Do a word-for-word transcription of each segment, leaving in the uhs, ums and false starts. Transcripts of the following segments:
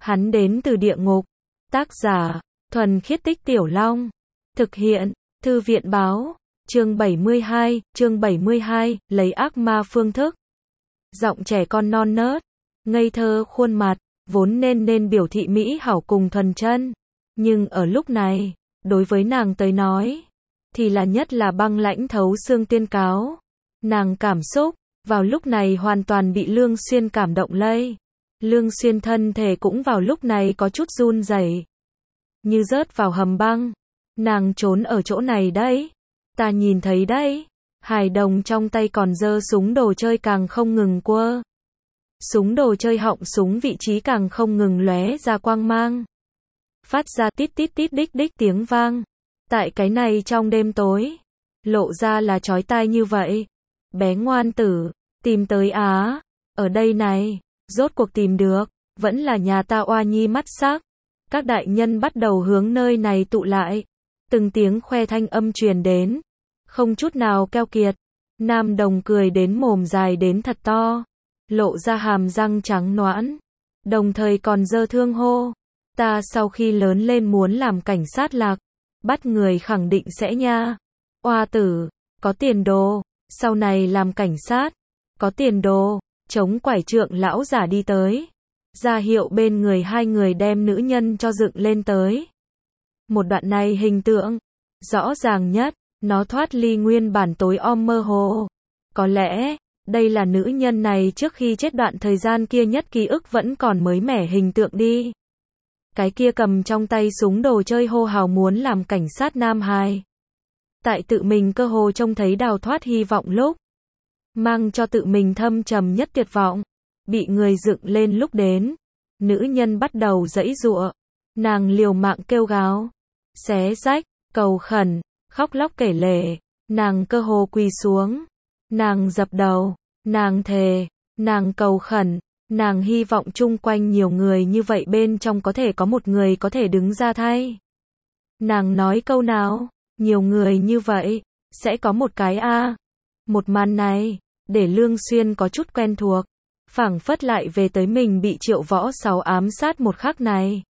Hắn đến từ địa ngục. Tác giả, Thuần Khiết Tích Tiểu Long. Thực hiện, Thư viện báo. Chương bảy mươi hai, chương bảy mươi hai, lấy ác ma phương thức. Giọng trẻ con non nớt, ngây thơ khuôn mặt, vốn nên nên biểu thị mỹ hảo cùng thuần chân. Nhưng ở lúc này, đối với nàng tới nói, thì là nhất là băng lãnh thấu xương tiên cáo. Nàng cảm xúc, vào lúc này hoàn toàn bị Lương Xuyên cảm động lây. Lương Xuyên thân thể cũng vào lúc này có chút run rẩy, như rớt vào hầm băng. Nàng trốn ở chỗ này đấy. Ta nhìn thấy đấy. Hài đồng trong tay còn giơ súng đồ chơi càng không ngừng quơ. Súng đồ chơi họng súng vị trí càng không ngừng lóe ra quang mang. Phát ra tít tít tít đích đích tiếng vang. Tại cái này trong đêm tối, lộ ra là chói tai như vậy. Bé ngoan tử, tìm tới á. Ở đây này, rốt cuộc tìm được, vẫn là nhà ta oa nhi mắt sắc. Các đại nhân bắt đầu hướng nơi này tụ lại. Từng tiếng khoe thanh âm truyền đến, không chút nào keo kiệt. Nam đồng cười đến mồm dài đến thật to, lộ ra hàm răng trắng nõn, đồng thời còn giơ thương hô. Ta sau khi lớn lên muốn làm cảnh sát lạc, bắt người khẳng định sẽ nha. Oa tử, có tiền đồ, sau này làm cảnh sát, có tiền đồ. Chống quải trượng lão giả đi tới, ra hiệu bên người hai người đem nữ nhân cho dựng lên tới. Một đoạn này hình tượng, rõ ràng nhất, nó thoát ly nguyên bản tối om mơ hồ. Có lẽ, đây là nữ nhân này trước khi chết đoạn thời gian kia nhất ký ức vẫn còn mới mẻ hình tượng đi. Cái kia cầm trong tay súng đồ chơi hô hào muốn làm cảnh sát nam hài. Tại tự mình cơ hồ trông thấy đào thoát hy vọng lúc, mang cho tự mình thâm trầm nhất tuyệt vọng, bị người dựng lên lúc đến. Nữ nhân bắt đầu giãy giụa, nàng liều mạng kêu gào, xé rách, cầu khẩn, khóc lóc kể lể, nàng cơ hồ quỳ xuống, nàng dập đầu, nàng thề, nàng cầu khẩn, nàng hy vọng chung quanh nhiều người như vậy bên trong có thể có một người có thể đứng ra thay. Nàng nói câu nào, nhiều người như vậy, sẽ có một cái a. Một màn này, để Lương Xuyên có chút quen thuộc, phảng phất lại về tới mình bị Triệu Võ Sáu ám sát một khắc này.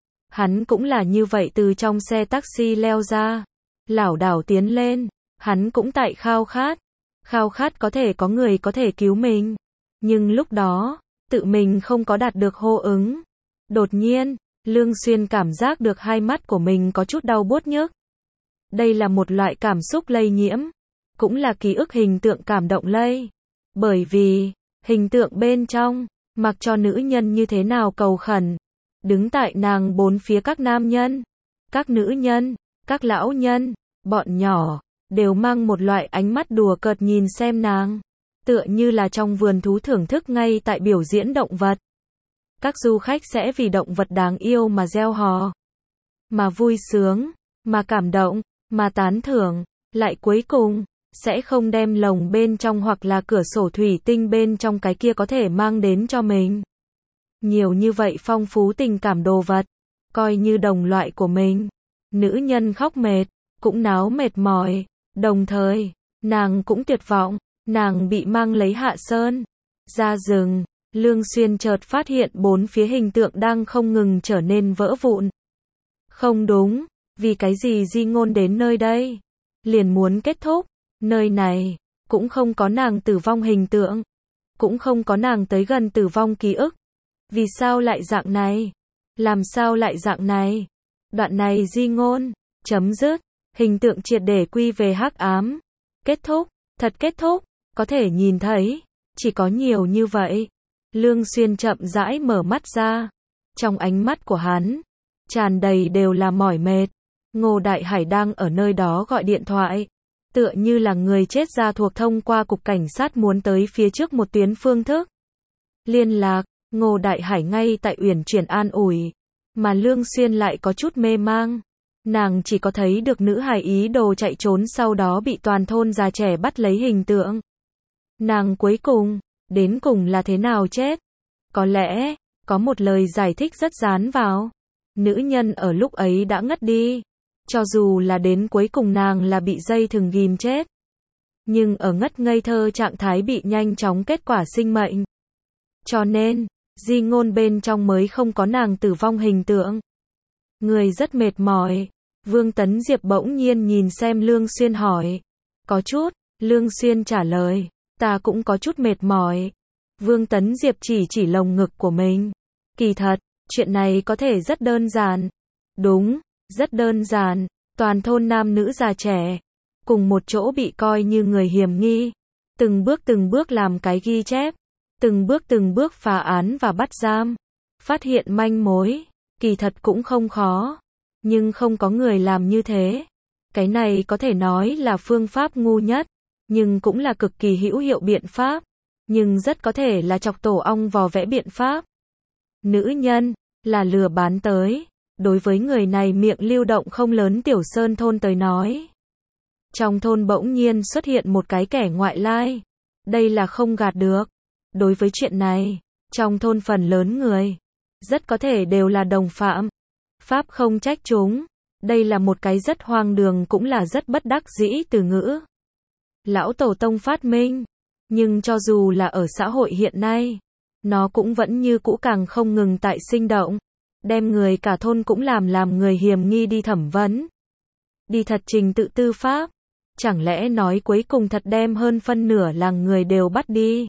Hắn cũng là như vậy từ trong xe taxi leo ra, lảo đảo tiến lên, hắn cũng tại khao khát, khao khát có thể có người có thể cứu mình. Nhưng lúc đó, tự mình không có đạt được hô ứng. Đột nhiên, Lương Xuyên cảm giác được hai mắt của mình có chút đau buốt nhức. Đây là một loại cảm xúc lây nhiễm, cũng là ký ức hình tượng cảm động lây. Bởi vì, hình tượng bên trong, mặc cho nữ nhân như thế nào cầu khẩn, đứng tại nàng bốn phía các nam nhân, các nữ nhân, các lão nhân, bọn nhỏ, đều mang một loại ánh mắt đùa cợt nhìn xem nàng, tựa như là trong vườn thú thưởng thức ngay tại biểu diễn động vật. Các du khách sẽ vì động vật đáng yêu mà reo hò, mà vui sướng, mà cảm động, mà tán thưởng, lại cuối cùng, sẽ không đem lồng bên trong hoặc là cửa sổ thủy tinh bên trong cái kia có thể mang đến cho mình. Nhiều như vậy phong phú tình cảm đồ vật, coi như đồng loại của mình. Nữ nhân khóc mệt, cũng náo mệt mỏi, đồng thời, nàng cũng tuyệt vọng, nàng bị mang lấy hạ sơn, ra rừng. Lương Xuyên chợt phát hiện bốn phía hình tượng đang không ngừng trở nên vỡ vụn. Không đúng, vì cái gì di ngôn đến nơi đây, liền muốn kết thúc. Nơi này, cũng không có nàng tử vong hình tượng, cũng không có nàng tới gần tử vong ký ức. Vì sao lại dạng này? Làm sao lại dạng này? Đoạn này di ngôn, chấm dứt, hình tượng triệt để quy về hắc ám. Kết thúc, thật kết thúc, có thể nhìn thấy, chỉ có nhiều như vậy. Lương Xuyên chậm rãi mở mắt ra, trong ánh mắt của hắn, tràn đầy đều là mỏi mệt. Ngô Đại Hải đang ở nơi đó gọi điện thoại, tựa như là người chết ra thuộc thông qua cục cảnh sát muốn tới phía trước một tuyến phương thức liên lạc. Ngô Đại Hải ngay tại uyển chuyển an ủi, mà Lương Xuyên lại có chút mê mang. Nàng chỉ có thấy được nữ hài ý đồ chạy trốn sau đó bị toàn thôn già trẻ bắt lấy hình tượng. Nàng cuối cùng, đến cùng là thế nào chết? Có lẽ, có một lời giải thích rất dán vào. Nữ nhân ở lúc ấy đã ngất đi. Cho dù là đến cuối cùng nàng là bị dây thừng ghim chết. Nhưng ở ngất ngây thơ trạng thái bị nhanh chóng kết quả sinh mệnh. Cho nên, di ngôn bên trong mới không có nàng tử vong hình tượng. Người rất mệt mỏi. Vương Tấn Diệp bỗng nhiên nhìn xem Lương Xuyên hỏi. Có chút, Lương Xuyên trả lời, ta cũng có chút mệt mỏi. Vương Tấn Diệp chỉ chỉ lồng ngực của mình. Kỳ thật, chuyện này có thể rất đơn giản. Đúng, rất đơn giản. Toàn thôn nam nữ già trẻ, cùng một chỗ bị coi như người hiểm nghi. Từng bước từng bước làm cái ghi chép. Từng bước từng bước phá án và bắt giam. Phát hiện manh mối. Kỳ thật cũng không khó. Nhưng không có người làm như thế. Cái này có thể nói là phương pháp ngu nhất. Nhưng cũng là cực kỳ hữu hiệu biện pháp. Nhưng rất có thể là chọc tổ ong vò vẽ biện pháp. Nữ nhân, là lừa bán tới. Đối với người này miệng lưu động không lớn Tiểu Sơn thôn tới nói. Trong thôn bỗng nhiên xuất hiện một cái kẻ ngoại lai. Đây là không gạt được. Đối với chuyện này, trong thôn phần lớn người, rất có thể đều là đồng phạm. Pháp không trách chúng. Đây là một cái rất hoang đường cũng là rất bất đắc dĩ từ ngữ. Lão Tổ Tông phát minh. Nhưng cho dù là ở xã hội hiện nay, nó cũng vẫn như cũ càng không ngừng tại sinh động. Đem người cả thôn cũng làm làm người hiểm nghi đi thẩm vấn. Đi thật trình tự tư pháp. Chẳng lẽ nói cuối cùng thật đem hơn phân nửa làng người đều bắt đi.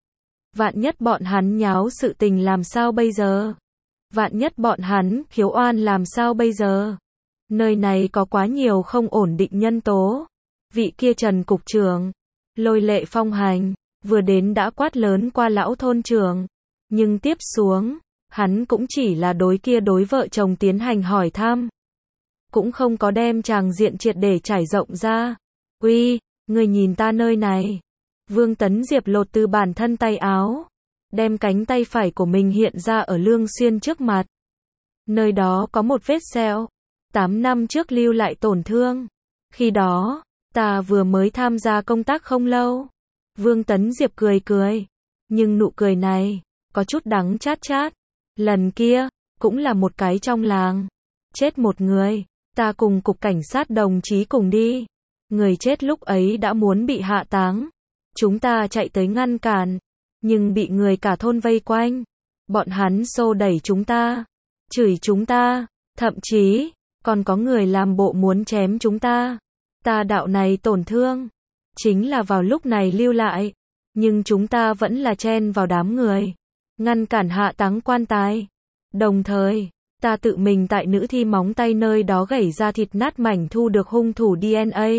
Vạn nhất bọn hắn nháo sự tình làm sao bây giờ? Vạn nhất bọn hắn khiếu oan làm sao bây giờ? Nơi này có quá nhiều không ổn định nhân tố. Vị kia Trần cục trưởng, lôi lệ phong hành, vừa đến đã quát lớn qua lão thôn trưởng. Nhưng tiếp xuống, hắn cũng chỉ là đối kia đối vợ chồng tiến hành hỏi thăm. Cũng không có đem tràng diện triệt để trải rộng ra. Uy, người nhìn ta nơi này. Vương Tấn Diệp lột từ bản thân tay áo. Đem cánh tay phải của mình hiện ra ở Lương Xuyên trước mặt. Nơi đó có một vết sẹo. Tám năm trước lưu lại tổn thương. Khi đó, ta vừa mới tham gia công tác không lâu. Vương Tấn Diệp cười cười. Nhưng nụ cười này, có chút đắng chát chát. Lần kia, cũng là một cái trong làng. Chết một người. Ta cùng cục cảnh sát đồng chí cùng đi. Người chết lúc ấy đã muốn bị hạ táng. Chúng ta chạy tới ngăn cản. Nhưng bị người cả thôn vây quanh. Bọn hắn xô đẩy chúng ta. Chửi chúng ta. Thậm chí, còn có người làm bộ muốn chém chúng ta. Ta đạo này tổn thương. Chính là vào lúc này lưu lại. Nhưng chúng ta vẫn là chen vào đám người. Ngăn cản hạ táng quan tài. Đồng thời, ta tự mình tại nữ thi móng tay nơi đó gảy ra thịt nát mảnh thu được hung thủ đê en a.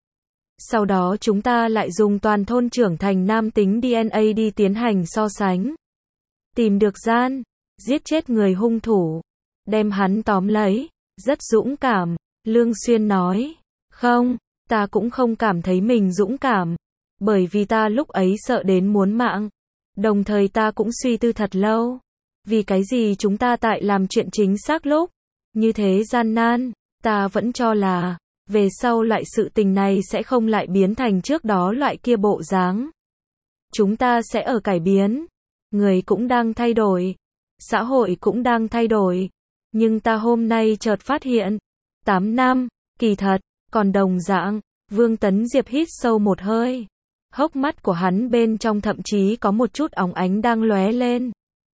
Sau đó chúng ta lại dùng toàn thôn trưởng thành nam tính đê en a đi tiến hành so sánh. Tìm được gian, giết chết người hung thủ. Đem hắn tóm lấy. Rất dũng cảm. Lương Xuyên nói. Không, ta cũng không cảm thấy mình dũng cảm. Bởi vì ta lúc ấy sợ đến muốn mạng. Đồng thời ta cũng suy tư thật lâu. Vì cái gì chúng ta tại làm chuyện chính xác lúc như thế gian nan. Ta vẫn cho là về sau loại sự tình này sẽ không lại biến thành trước đó loại kia bộ dáng. Chúng ta sẽ ở cải biến. Người cũng đang thay đổi. Xã hội cũng đang thay đổi. Nhưng ta hôm nay chợt phát hiện. Tám năm, kỳ thật, còn đồng dạng. Vương Tấn Diệp hít sâu một hơi. Hốc mắt của hắn bên trong thậm chí có một chút óng ánh đang lóe lên.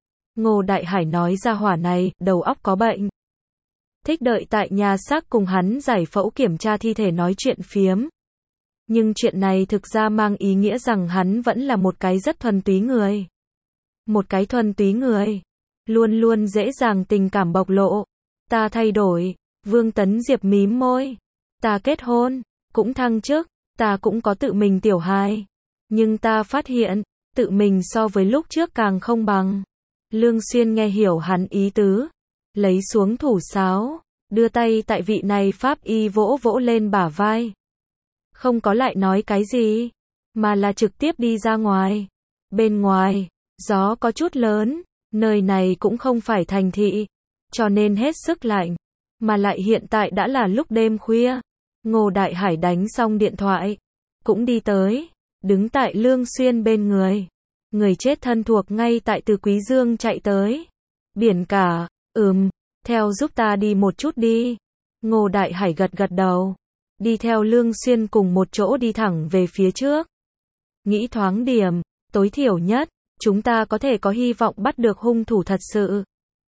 Ngô Đại Hải nói ra hỏa này, đầu óc có bệnh. Thích đợi tại nhà xác cùng hắn giải phẫu kiểm tra thi thể nói chuyện phiếm. Nhưng chuyện này thực ra mang ý nghĩa rằng hắn vẫn là một cái rất thuần túy người. Một cái thuần túy người. Luôn luôn dễ dàng tình cảm bộc lộ. Ta thay đổi. Vương Tấn Diệp mím môi. Ta kết hôn. Cũng thăng chức. Ta cũng có tự mình tiểu hài. Nhưng ta phát hiện. Tự mình so với lúc trước càng không bằng. Lương Xuyên nghe hiểu hắn ý tứ. Lấy xuống thủ sáo. Đưa tay tại vị này pháp y vỗ vỗ lên bả vai. Không có lại nói cái gì. Mà là trực tiếp đi ra ngoài. Bên ngoài, gió có chút lớn. Nơi này cũng không phải thành thị. Cho nên hết sức lạnh. Mà lại hiện tại đã là lúc đêm khuya. Ngô Đại Hải đánh xong điện thoại. Cũng đi tới. Đứng tại Lương Xuyên bên người. Người chết thân thuộc ngay tại từ Quý Dương chạy tới. Biển cả, ừm, theo giúp ta đi một chút đi. Ngô Đại Hải gật gật đầu. Đi theo Lương Xuyên cùng một chỗ đi thẳng về phía trước. Nghĩ thoáng điểm, tối thiểu nhất, chúng ta có thể có hy vọng bắt được hung thủ thật sự.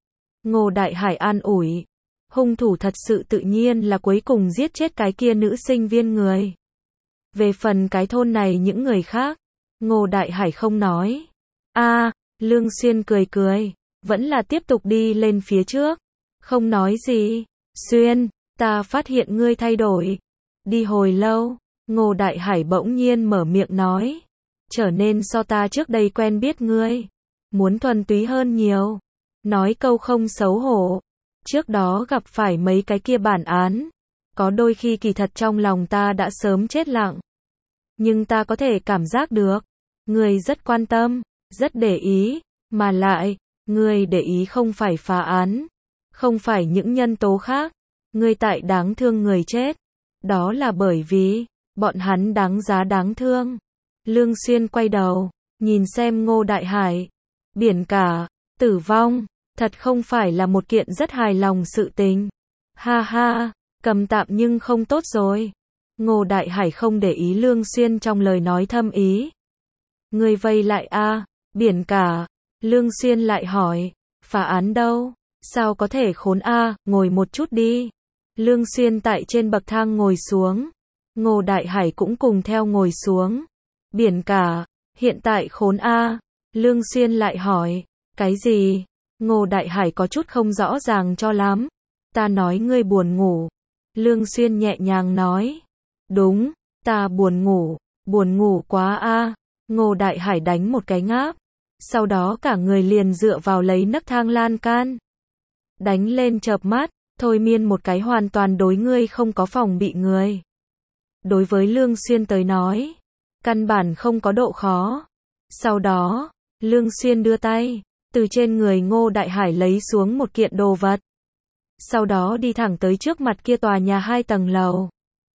Ngô Đại Hải an ủi. Hung thủ thật sự tự nhiên là cuối cùng giết chết cái kia nữ sinh viên người. Về phần cái thôn này những người khác, Ngô Đại Hải không nói. A, Lương Xuyên cười cười, vẫn là tiếp tục đi lên phía trước. Không nói gì. Xuyên, ta phát hiện ngươi thay đổi. Đi hồi lâu, Ngô Đại Hải bỗng nhiên mở miệng nói. Trở nên so ta trước đây quen biết ngươi. Muốn thuần túy hơn nhiều. Nói câu không xấu hổ. Trước đó gặp phải mấy cái kia bản án. Có đôi khi kỳ thật trong lòng ta đã sớm chết lặng. Nhưng ta có thể cảm giác được. Ngươi rất quan tâm, rất để ý. Mà lại, ngươi để ý không phải phá án. Không phải những nhân tố khác. Ngươi tại đáng thương người chết. Đó là bởi vì, bọn hắn đáng giá đáng thương. Lương Xuyên quay đầu, nhìn xem Ngô Đại Hải. Biển cả, tử vong, thật không phải là một kiện rất hài lòng sự tình. Ha ha, cầm tạm nhưng không tốt rồi. Ngô Đại Hải không để ý Lương Xuyên trong lời nói thâm ý. Người vây lại a, biển cả. Lương Xuyên lại hỏi, phá án đâu? Sao có thể khốn a, ngồi một chút đi. Lương Xuyên tại trên bậc thang ngồi xuống. Ngô Đại Hải cũng cùng theo ngồi xuống. Biển cả, hiện tại khốn a. Lương Xuyên lại hỏi, cái gì? Ngô Đại Hải có chút không rõ ràng cho lắm. Ta nói ngươi buồn ngủ. Lương Xuyên nhẹ nhàng nói. Đúng, ta buồn ngủ, buồn ngủ quá a. Ngô Đại Hải đánh một cái ngáp. Sau đó cả người liền dựa vào lấy nấc thang lan can. Đánh lên chợp mắt, thôi miên một cái hoàn toàn đối ngươi không có phòng bị người. Đối với Lương Xuyên tới nói, căn bản không có độ khó. Sau đó, Lương Xuyên đưa tay, từ trên người Ngô Đại Hải lấy xuống một kiện đồ vật. Sau đó đi thẳng tới trước mặt kia tòa nhà hai tầng lầu.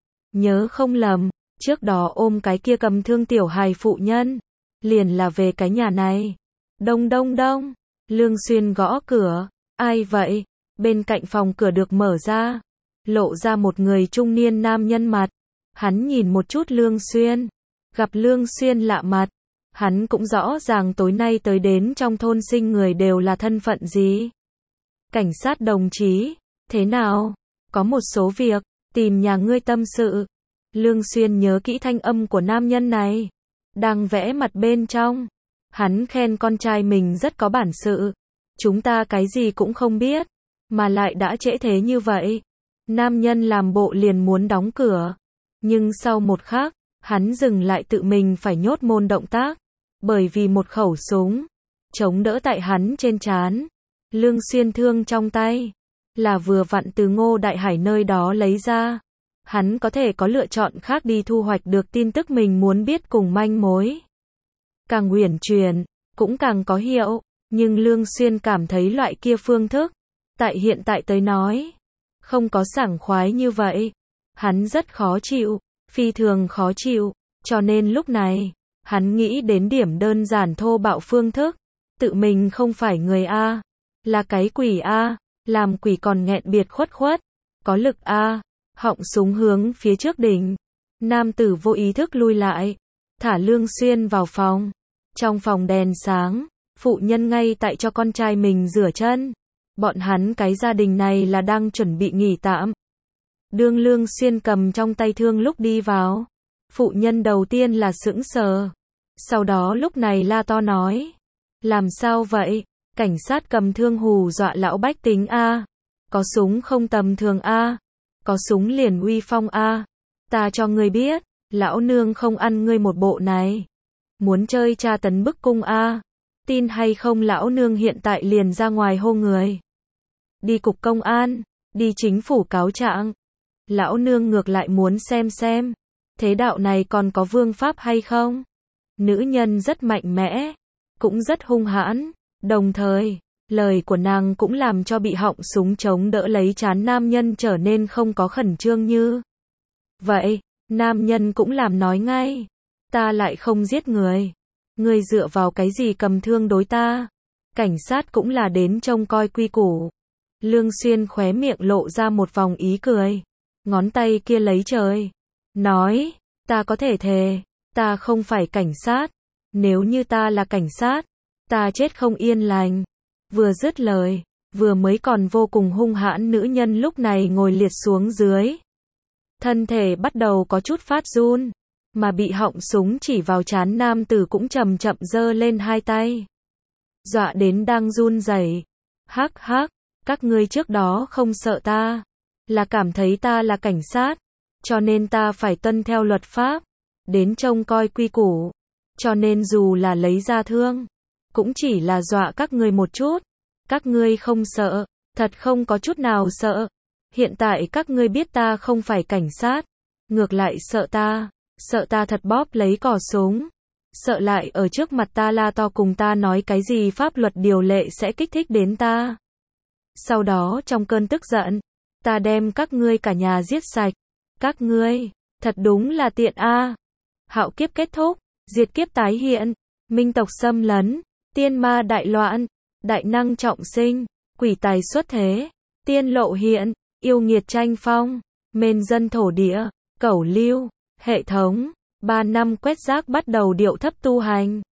Nhớ không lầm, trước đó ôm cái kia cầm thương tiểu hài phụ nhân, liền là về cái nhà này. Đông đông đông, Lương Xuyên gõ cửa, ai vậy? Bên cạnh phòng cửa được mở ra, lộ ra một người trung niên nam nhân mặt. Hắn nhìn một chút Lương Xuyên, gặp Lương Xuyên lạ mặt, hắn cũng rõ ràng tối nay tới đến trong thôn sinh người đều là thân phận gì. Cảnh sát đồng chí, thế nào? Có một số việc, tìm nhà ngươi tâm sự. Lương Xuyên nhớ kỹ thanh âm của nam nhân này, đang vẽ mặt bên trong. Hắn khen con trai mình rất có bản sự. Chúng ta cái gì cũng không biết, mà lại đã trễ thế như vậy. Nam nhân làm bộ liền muốn đóng cửa. Nhưng sau một khắc, hắn dừng lại tự mình phải nhốt môn động tác. Bởi vì một khẩu súng chống đỡ tại hắn trên trán. Lương Xuyên thương trong tay là vừa vặn từ Ngô Đại Hải nơi đó lấy ra. Hắn có thể có lựa chọn khác đi thu hoạch được tin tức mình muốn biết cùng manh mối. Càng uyển chuyển, cũng càng có hiệu. Nhưng Lương Xuyên cảm thấy loại kia phương thức, tại hiện tại tới nói, không có sảng khoái như vậy. Hắn rất khó chịu, phi thường khó chịu. Cho nên lúc này, hắn nghĩ đến điểm đơn giản thô bạo phương thức. Tự mình không phải người A, là cái quỷ A, làm quỷ còn nghẹn biệt khuất khuất. Có lực A, họng súng hướng phía trước đỉnh. Nam tử vô ý thức lui lại, thả Lương Xuyên vào phòng. Trong phòng đèn sáng, phụ nhân ngay tại cho con trai mình rửa chân. Bọn hắn cái gia đình này là đang chuẩn bị nghỉ tạm. Đương Lương Xuyên cầm trong tay thương lúc đi vào, phụ nhân đầu tiên là sững sờ. Sau đó lúc này la to nói. Làm sao vậy? Cảnh sát cầm thương hù dọa lão bách tính A. Có súng không tầm thường A. Có súng liền uy phong A. Ta cho ngươi biết, lão nương không ăn ngươi một bộ này. Muốn chơi tra tấn bức cung A. Tin hay không lão nương hiện tại liền ra ngoài hô người. Đi cục công an, đi chính phủ cáo trạng. Lão nương ngược lại muốn xem xem, thế đạo này còn có vương pháp hay không? Nữ nhân rất mạnh mẽ, cũng rất hung hãn, đồng thời, lời của nàng cũng làm cho bị họng súng chống đỡ lấy trán nam nhân trở nên không có khẩn trương như. Vậy, nam nhân cũng làm nói ngay, ta lại không giết người. Ngươi dựa vào cái gì cầm thương đối ta? Cảnh sát cũng là đến trông coi quy củ. Lương Xuyên khóe miệng lộ ra một vòng ý cười. Ngón tay kia lấy trời. Nói, ta có thể thề, ta không phải cảnh sát. Nếu như ta là cảnh sát, Ta chết không yên lành. Vừa dứt lời, vừa mới còn vô cùng hung hãn nữ nhân lúc này ngồi liệt xuống dưới. Thân thể bắt đầu có chút phát run, mà bị họng súng chỉ vào trán nam tử cũng chậm chậm giơ lên hai tay. Dọa đến đang run rẩy. Hắc hắc, các ngươi trước đó không sợ ta, là cảm thấy ta là cảnh sát, cho nên ta phải tuân theo luật pháp, đến trông coi quy củ, cho nên dù là lấy ra thương, cũng chỉ là dọa các ngươi một chút. Các ngươi không sợ, thật không có chút nào sợ. Hiện tại các ngươi biết ta không phải cảnh sát, ngược lại sợ ta, sợ ta thật bóp lấy cò súng, sợ lại ở trước mặt ta la to cùng ta nói cái gì pháp luật điều lệ sẽ kích thích đến ta. Sau đó trong cơn tức giận, ta đem các ngươi cả nhà giết sạch. Các ngươi, thật đúng là tiện a. Hạo kiếp kết thúc, diệt kiếp tái hiện, minh tộc xâm lấn, tiên ma đại loạn, đại năng trọng sinh, quỷ tài xuất thế, tiên lộ hiện, yêu nghiệt tranh phong, mên dân thổ địa, cẩu lưu, hệ thống, ba năm quét rác bắt đầu điệu thấp tu hành.